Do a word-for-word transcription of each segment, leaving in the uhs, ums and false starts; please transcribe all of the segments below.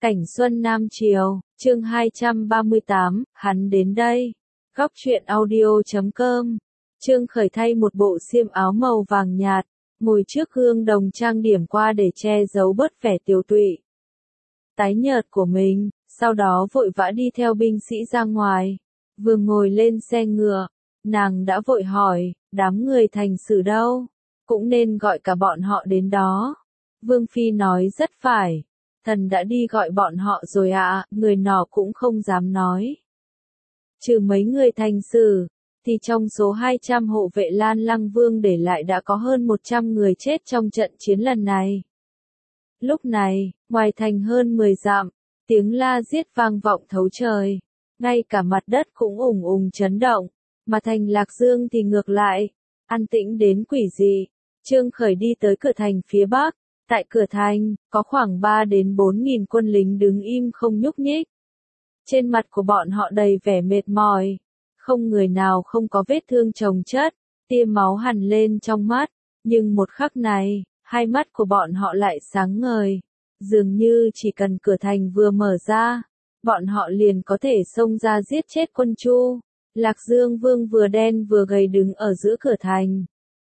Cảnh Xuân Nam Triều, chương hai trăm ba mươi tám, hắn đến đây. Góc truyện audio chấm com. Trương Khởi thay một bộ xiêm áo màu vàng nhạt, ngồi trước gương đồng trang điểm qua để che giấu bớt vẻ tiều tụy tái nhợt của mình, sau đó vội vã đi theo binh sĩ ra ngoài. Vừa ngồi lên xe ngựa, nàng đã vội hỏi, đám người thành Sử đâu? Cũng nên gọi cả bọn họ đến đó. Vương Phi nói rất phải. Thần đã đi gọi bọn họ rồi ạ, à, người nọ cũng không dám nói. Trừ mấy người thành Sử, thì trong số hai trăm hộ vệ Lan Lăng Vương để lại đã có hơn một trăm người chết trong trận chiến lần này. Lúc này, ngoài thành hơn mười dặm, tiếng la giết vang vọng thấu trời. Ngay cả mặt đất cũng ùng ùng chấn động, mà thành Lạc Dương thì ngược lại, an tĩnh đến quỷ dị. Trương Khởi đi tới cửa thành phía bắc. Tại cửa thành, có khoảng ba đến bốn nghìn quân lính đứng im không nhúc nhích. Trên mặt của bọn họ đầy vẻ mệt mỏi, không người nào không có vết thương chồng chất, tia máu hằn lên trong mắt, nhưng một khắc này, hai mắt của bọn họ lại sáng ngời, dường như chỉ cần cửa thành vừa mở ra, bọn họ liền có thể xông ra giết chết quân Chu. Lạc Dương Vương vừa đen vừa gầy đứng ở giữa cửa thành.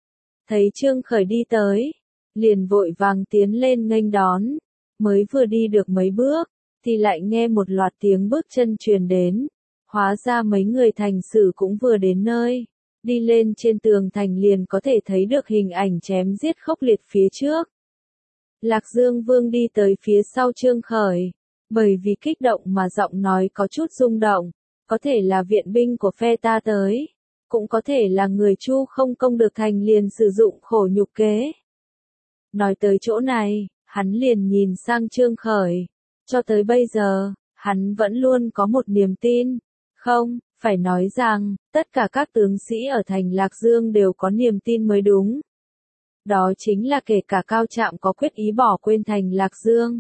Thấy Trương Khởi đi tới, liền vội vàng tiến lên nghênh đón, mới vừa đi được mấy bước, thì lại nghe một loạt tiếng bước chân truyền đến, hóa ra mấy người thành Sử cũng vừa đến nơi, đi lên trên tường thành liền có thể thấy được hình ảnh chém giết khốc liệt phía trước. Lạc Dương Vương đi tới phía sau Trương Khởi, bởi vì kích động mà giọng nói có chút rung động, có thể là viện binh của phe ta tới, cũng có thể là người Chu không công được thành liền sử dụng khổ nhục kế. Nói tới chỗ này, hắn liền nhìn sang Trương Khởi. Cho tới bây giờ, hắn vẫn luôn có một niềm tin. Không, phải nói rằng, tất cả các tướng sĩ ở thành Lạc Dương đều có niềm tin mới đúng. Đó chính là kể cả Cao Trạm có quyết ý bỏ quên thành Lạc Dương,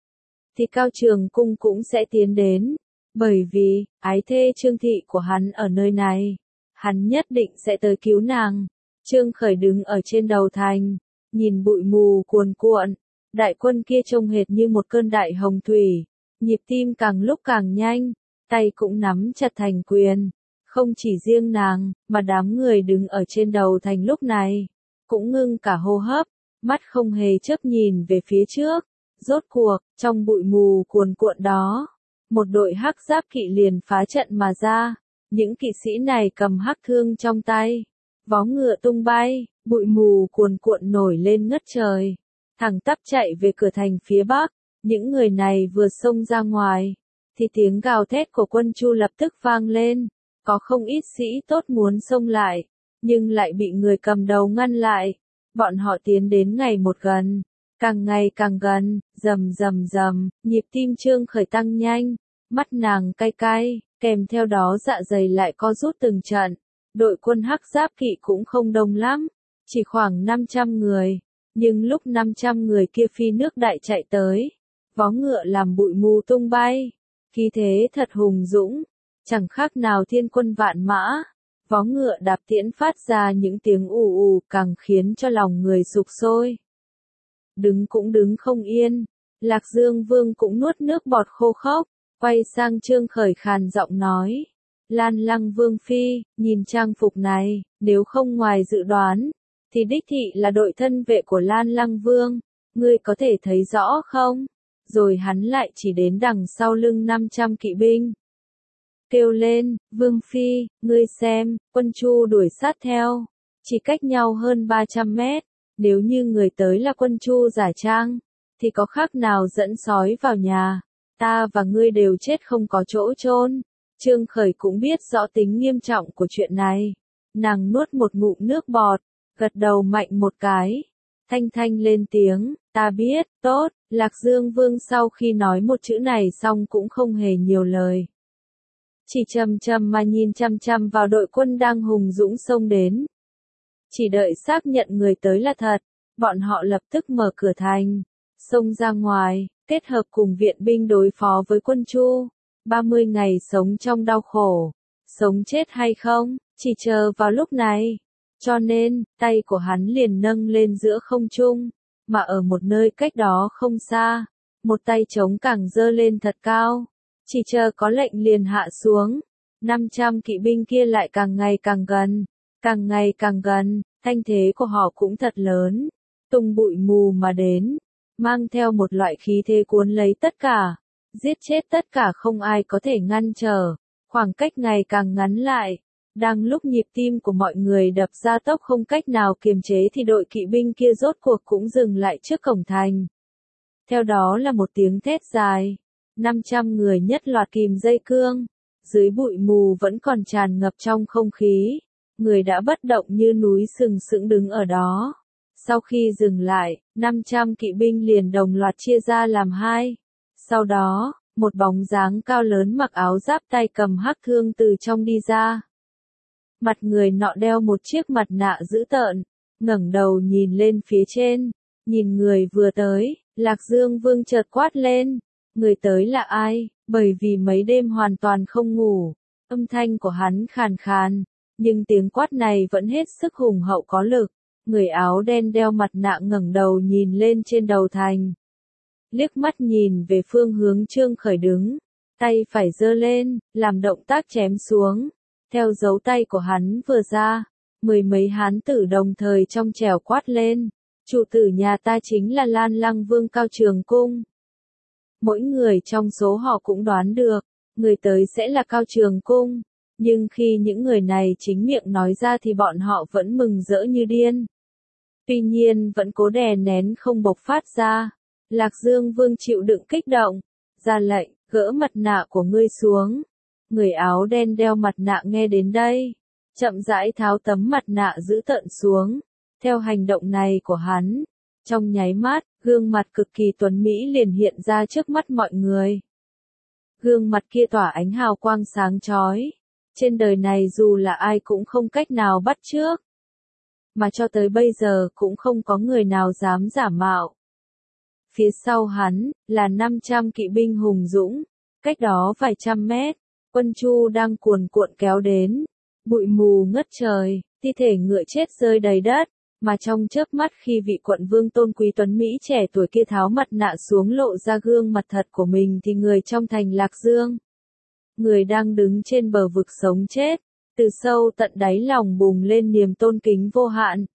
thì Cao Trường Cung cũng sẽ tiến đến. Bởi vì, ái thê Trương Thị của hắn ở nơi này, hắn nhất định sẽ tới cứu nàng. Trương Khởi đứng ở trên đầu thành, nhìn bụi mù cuồn cuộn, đại quân kia trông hệt như một cơn đại hồng thủy, nhịp tim càng lúc càng nhanh, tay cũng nắm chặt thành quyền. Không chỉ riêng nàng, mà đám người đứng ở trên đầu thành lúc này, cũng ngưng cả hô hấp, mắt không hề chớp nhìn về phía trước. Rốt cuộc, trong bụi mù cuồn cuộn đó, một đội hắc giáp kỵ liền phá trận mà ra, những kỵ sĩ này cầm hắc thương trong tay, vó ngựa tung bay. Bụi mù cuồn cuộn nổi lên ngất trời, thẳng tắp chạy về cửa thành phía bắc. Những người này vừa xông ra ngoài, thì tiếng gào thét của quân Chu lập tức vang lên. Có không ít sĩ tốt muốn xông lại, nhưng lại bị người cầm đầu ngăn lại. Bọn họ tiến đến ngày một gần, càng ngày càng gần, rầm rầm rầm, nhịp tim Trương Khởi tăng nhanh, mắt nàng cay cay, kèm theo đó dạ dày lại co rút từng trận. Đội quân hắc giáp kỵ cũng không đông lắm, chỉ khoảng năm trăm người, nhưng lúc năm trăm người kia phi nước đại chạy tới, vó ngựa làm bụi mù tung bay, khí thế thật hùng dũng, chẳng khác nào thiên quân vạn mã, vó ngựa đạp tiễn phát ra những tiếng ù ù càng khiến cho lòng người sục sôi. Đứng cũng đứng không yên, Lạc Dương Vương cũng nuốt nước bọt khô khốc, quay sang Trương Khởi khàn giọng nói, Lan Lăng Vương Phi, nhìn trang phục này, nếu không ngoài dự đoán, thì đích thị là đội thân vệ của Lan Lăng Vương, ngươi có thể thấy rõ không? Rồi hắn lại chỉ đến đằng sau lưng năm trăm kỵ binh. Kêu lên, Vương Phi, ngươi xem, quân Chu đuổi sát theo, chỉ cách nhau hơn ba trăm mét, nếu như người tới là quân Chu giả trang, thì có khác nào dẫn sói vào nhà, ta và ngươi đều chết không có chỗ chôn. Trương Khởi cũng biết rõ tính nghiêm trọng của chuyện này, nàng nuốt một ngụm nước bọt, gật đầu mạnh một cái, thanh thanh lên tiếng, ta biết, tốt. Lạc Dương Vương sau khi nói một chữ này xong cũng không hề nhiều lời, chỉ chầm chầm mà nhìn chăm chăm vào đội quân đang hùng dũng xông đến. Chỉ đợi xác nhận người tới là thật, bọn họ lập tức mở cửa thành, xông ra ngoài, kết hợp cùng viện binh đối phó với quân Chu. ba mươi ngày sống trong đau khổ, sống chết hay không, chỉ chờ vào lúc này. Cho nên, tay của hắn liền nâng lên giữa không trung, mà ở một nơi cách đó không xa, một tay trống càng giơ lên thật cao, chỉ chờ có lệnh liền hạ xuống. năm trăm kỵ binh kia lại càng ngày càng gần, càng ngày càng gần, thanh thế của họ cũng thật lớn, tung bụi mù mà đến, mang theo một loại khí thế cuốn lấy tất cả, giết chết tất cả không ai có thể ngăn trở, khoảng cách ngày càng ngắn lại. Đang lúc nhịp tim của mọi người đập ra tốc không cách nào kiềm chế thì đội kỵ binh kia rốt cuộc cũng dừng lại trước cổng thành. Theo đó là một tiếng thét dài, năm trăm người nhất loạt kìm dây cương, dưới bụi mù vẫn còn tràn ngập trong không khí, người đã bất động như núi sừng sững đứng ở đó. Sau khi dừng lại, năm trăm kỵ binh liền đồng loạt chia ra làm hai. Sau đó, một bóng dáng cao lớn mặc áo giáp tay cầm hắc thương từ trong đi ra. Mặt người nọ đeo một chiếc mặt nạ dữ tợn, ngẩng đầu nhìn lên phía trên, nhìn người vừa tới, Lạc Dương Vương chợt quát lên, người tới là ai, bởi vì mấy đêm hoàn toàn không ngủ, âm thanh của hắn khàn khàn, nhưng tiếng quát này vẫn hết sức hùng hậu có lực, người áo đen đeo mặt nạ ngẩng đầu nhìn lên trên đầu thành. Liếc mắt nhìn về phương hướng Trương Khởi đứng, tay phải giơ lên, làm động tác chém xuống. Theo dấu tay của hắn vừa ra, mười mấy hán tử đồng thời trong trẻo quát lên, chủ tử nhà ta chính là Lan Lăng Vương Cao Trường Cung. Mỗi người trong số họ cũng đoán được, người tới sẽ là Cao Trường Cung, nhưng khi những người này chính miệng nói ra thì bọn họ vẫn mừng rỡ như điên. Tuy nhiên vẫn cố đè nén không bộc phát ra. Lạc Dương Vương chịu đựng kích động, ra lệnh, gỡ mặt nạ của ngươi xuống. Người áo đen đeo mặt nạ nghe đến đây, chậm rãi tháo tấm mặt nạ giữ tợn xuống. Theo hành động này của hắn, trong nháy mắt, gương mặt cực kỳ tuấn mỹ liền hiện ra trước mắt mọi người. Gương mặt kia tỏa ánh hào quang sáng chói, trên đời này dù là ai cũng không cách nào bắt chước, mà cho tới bây giờ cũng không có người nào dám giả mạo. Phía sau hắn, là năm trăm kỵ binh hùng dũng, cách đó vài trăm mét, quân Chu đang cuồn cuộn kéo đến, bụi mù ngất trời, thi thể ngựa chết rơi đầy đất, mà trong chớp mắt khi vị quận vương tôn quý tuấn Mỹ trẻ tuổi kia tháo mặt nạ xuống lộ ra gương mặt thật của mình thì người trong thành Lạc Dương, người đang đứng trên bờ vực sống chết, từ sâu tận đáy lòng bùng lên niềm tôn kính vô hạn,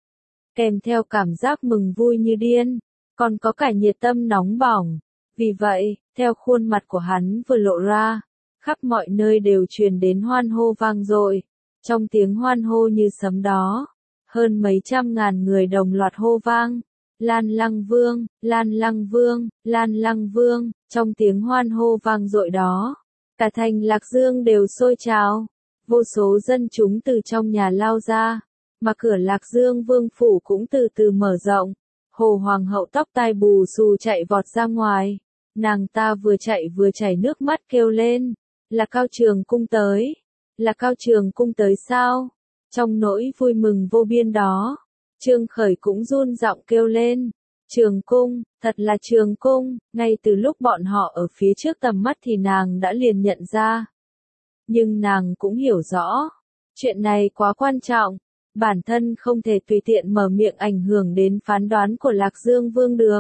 kèm theo cảm giác mừng vui như điên. Còn có cả nhiệt tâm nóng bỏng. Vì vậy, theo khuôn mặt của hắn vừa lộ ra, khắp mọi nơi đều truyền đến hoan hô vang dội. Trong tiếng hoan hô như sấm đó, hơn mấy trăm ngàn người đồng loạt hô vang. Lan Lăng Vương, Lan Lăng Vương, Lan Lăng Vương, trong tiếng hoan hô vang dội đó, cả thành Lạc Dương đều sôi trào. Vô số dân chúng từ trong nhà lao ra, mà cửa Lạc Dương Vương phủ cũng từ từ mở rộng. Hồ Hoàng hậu tóc tai bù xù chạy vọt ra ngoài, nàng ta vừa chạy vừa chảy nước mắt kêu lên, là Cao Trường Cung tới, là Cao Trường Cung tới sao? Trong nỗi vui mừng vô biên đó, Trương Khởi cũng run giọng kêu lên, Trường Cung, thật là Trường Cung, ngay từ lúc bọn họ ở phía trước tầm mắt thì nàng đã liền nhận ra. Nhưng nàng cũng hiểu rõ, chuyện này quá quan trọng. Bản thân không thể tùy tiện mở miệng ảnh hưởng đến phán đoán của Lạc Dương Vương được.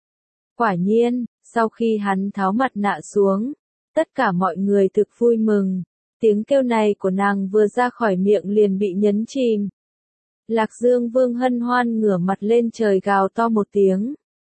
Quả nhiên, sau khi hắn tháo mặt nạ xuống, tất cả mọi người thực vui mừng, tiếng kêu này của nàng vừa ra khỏi miệng liền bị nhấn chìm. Lạc Dương Vương hân hoan ngửa mặt lên trời gào to một tiếng.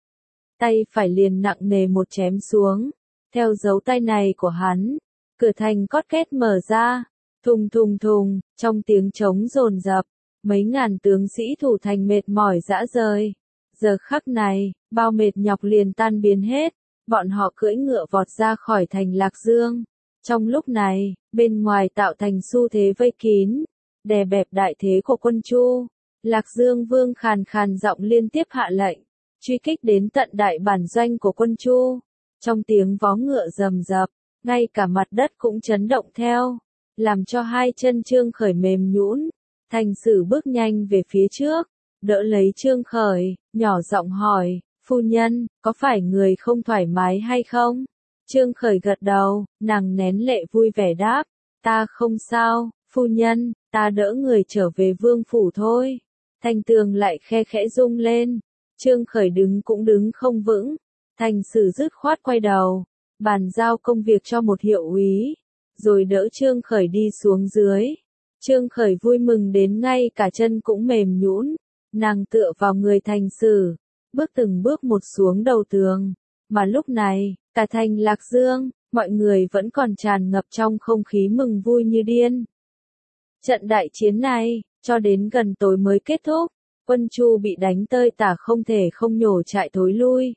Tay phải liền nặng nề một chém xuống, theo dấu tay này của hắn, cửa thành cót két mở ra, thùng thùng thùng, trong tiếng trống dồn dập. Mấy ngàn tướng sĩ thủ thành mệt mỏi dã rời. Giờ khắc này, bao mệt nhọc liền tan biến hết, bọn họ cưỡi ngựa vọt ra khỏi thành Lạc Dương. Trong lúc này, bên ngoài tạo thành xu thế vây kín, đè bẹp đại thế của quân Chu. Lạc Dương Vương khàn khàn giọng liên tiếp hạ lệnh, truy kích đến tận đại bản doanh của quân Chu. Trong tiếng vó ngựa rầm rập, ngay cả mặt đất cũng chấn động theo, làm cho hai chân Trương Khởi mềm nhũn. Thành Sử bước nhanh về phía trước, đỡ lấy Trương Khởi, nhỏ giọng hỏi, phu nhân, có phải người không thoải mái hay không? Trương Khởi gật đầu, nàng nén lệ vui vẻ đáp, ta không sao, phu nhân, ta đỡ người trở về vương phủ thôi. Thành tường lại khe khẽ rung lên, Trương Khởi đứng cũng đứng không vững, Thành Sử dứt khoát quay đầu, bàn giao công việc cho một hiệu úy, rồi đỡ Trương Khởi đi xuống dưới. Trương Khởi vui mừng đến ngay cả chân cũng mềm nhũn, nàng tựa vào người Thành Sử, bước từng bước một xuống đầu tường, mà lúc này, cả thành Lạc Dương, mọi người vẫn còn tràn ngập trong không khí mừng vui như điên. Trận đại chiến này, cho đến gần tối mới kết thúc, quân Chu bị đánh tơi tả không thể không nhổ trại thối lui.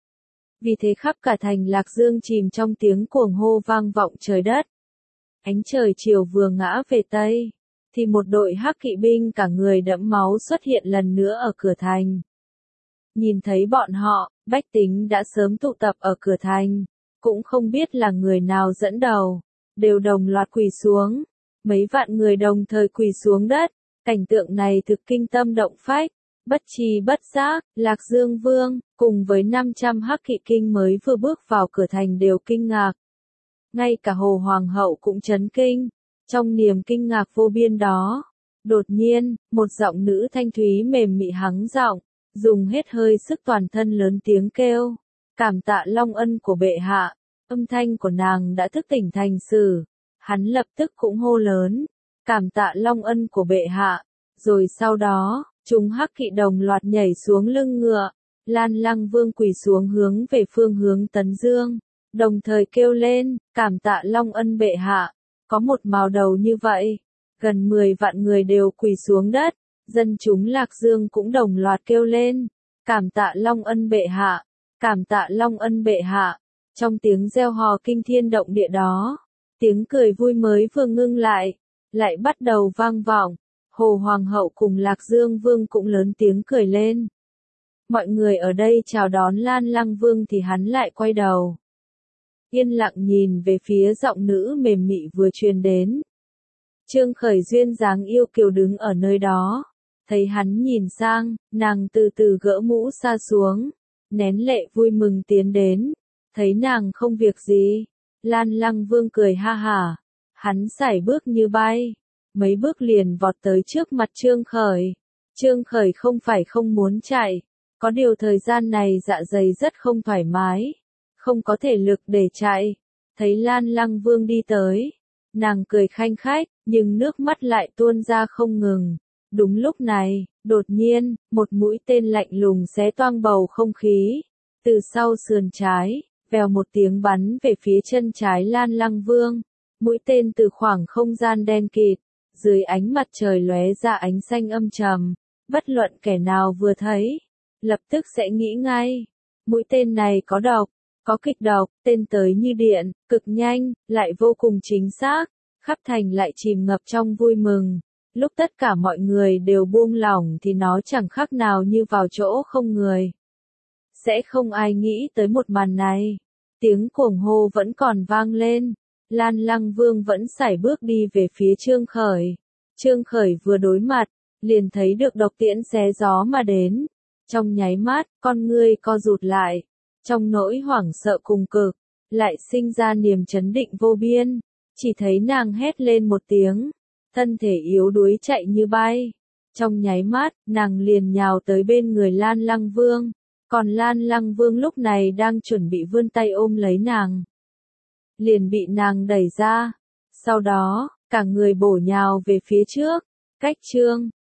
Vì thế khắp cả thành Lạc Dương chìm trong tiếng cuồng hô vang vọng trời đất. Ánh trời chiều vừa ngã về Tây, thì một đội hắc kỵ binh cả người đẫm máu xuất hiện lần nữa ở cửa thành. Nhìn thấy bọn họ, bách tính đã sớm tụ tập ở cửa thành, cũng không biết là người nào dẫn đầu, đều đồng loạt quỳ xuống. Mấy vạn người đồng thời quỳ xuống đất, cảnh tượng này thực kinh tâm động phách. Bất tri bất giác, Lạc Dương Vương, cùng với năm trăm hắc kỵ kinh mới vừa bước vào cửa thành đều kinh ngạc. Ngay cả Hồ Hoàng hậu cũng chấn kinh, trong niềm kinh ngạc vô biên đó. Đột nhiên, một giọng nữ thanh thúy mềm mị hắng giọng, dùng hết hơi sức toàn thân lớn tiếng kêu, cảm tạ long ân của bệ hạ. Âm thanh của nàng đã thức tỉnh Thành Sử, hắn lập tức cũng hô lớn, cảm tạ long ân của bệ hạ. Rồi sau đó, chúng hắc kỵ đồng loạt nhảy xuống lưng ngựa, Lan Lăng Vương quỳ xuống hướng về phương hướng Tấn Dương, đồng thời kêu lên, cảm tạ long ân bệ hạ. Có một mào đầu như vậy, gần mười vạn người đều quỳ xuống đất, dân chúng Lạc Dương cũng đồng loạt kêu lên, cảm tạ long ân bệ hạ, cảm tạ long ân bệ hạ. Trong tiếng reo hò kinh thiên động địa đó, tiếng cười vui mới vừa ngưng lại, lại bắt đầu vang vọng. Hồ Hoàng hậu cùng Lạc Dương Vương cũng lớn tiếng cười lên. Mọi người ở đây chào đón Lan Lăng Vương thì hắn lại quay đầu, yên lặng nhìn về phía giọng nữ mềm mị vừa truyền đến. Trương Khởi duyên dáng yêu kiều đứng ở nơi đó, thấy hắn nhìn sang, nàng từ từ gỡ mũ sa xuống, nén lệ vui mừng tiến đến, thấy nàng không việc gì, Lan Lăng Vương cười ha hả, hắn sải bước như bay, mấy bước liền vọt tới trước mặt Trương Khởi. Trương Khởi không phải không muốn chạy, có điều thời gian này dạ dày rất không thoải mái, không có thể lực để chạy. Thấy Lan Lăng Vương đi tới, nàng cười khanh khách, nhưng nước mắt lại tuôn ra không ngừng. Đúng lúc này, đột nhiên, một mũi tên lạnh lùng xé toang bầu không khí, từ sau sườn trái, vèo một tiếng bắn về phía chân trái Lan Lăng Vương. Mũi tên từ khoảng không gian đen kịt, dưới ánh mặt trời lóe ra ánh xanh âm trầm, bất luận kẻ nào vừa thấy, lập tức sẽ nghĩ ngay, mũi tên này có độc, có kịch độc. Tên tới như điện, cực nhanh, lại vô cùng chính xác, khắp thành lại chìm ngập trong vui mừng. Lúc tất cả mọi người đều buông lỏng thì nó chẳng khác nào như vào chỗ không người. Sẽ không ai nghĩ tới một màn này. Tiếng cuồng hô vẫn còn vang lên. Lan Lăng Vương vẫn sải bước đi về phía Trương Khởi. Trương Khởi vừa đối mặt, liền thấy được độc tiễn xé gió mà đến. Trong nháy mắt, con ngươi co rụt lại. Trong nỗi hoảng sợ cùng cực, lại sinh ra niềm chấn định vô biên. Chỉ thấy nàng hét lên một tiếng, thân thể yếu đuối chạy như bay. Trong nháy mắt, nàng liền nhào tới bên người Lan Lăng Vương. Còn Lan Lăng Vương lúc này đang chuẩn bị vươn tay ôm lấy nàng, liền bị nàng đẩy ra. Sau đó, cả người bổ nhào về phía trước, cách Trương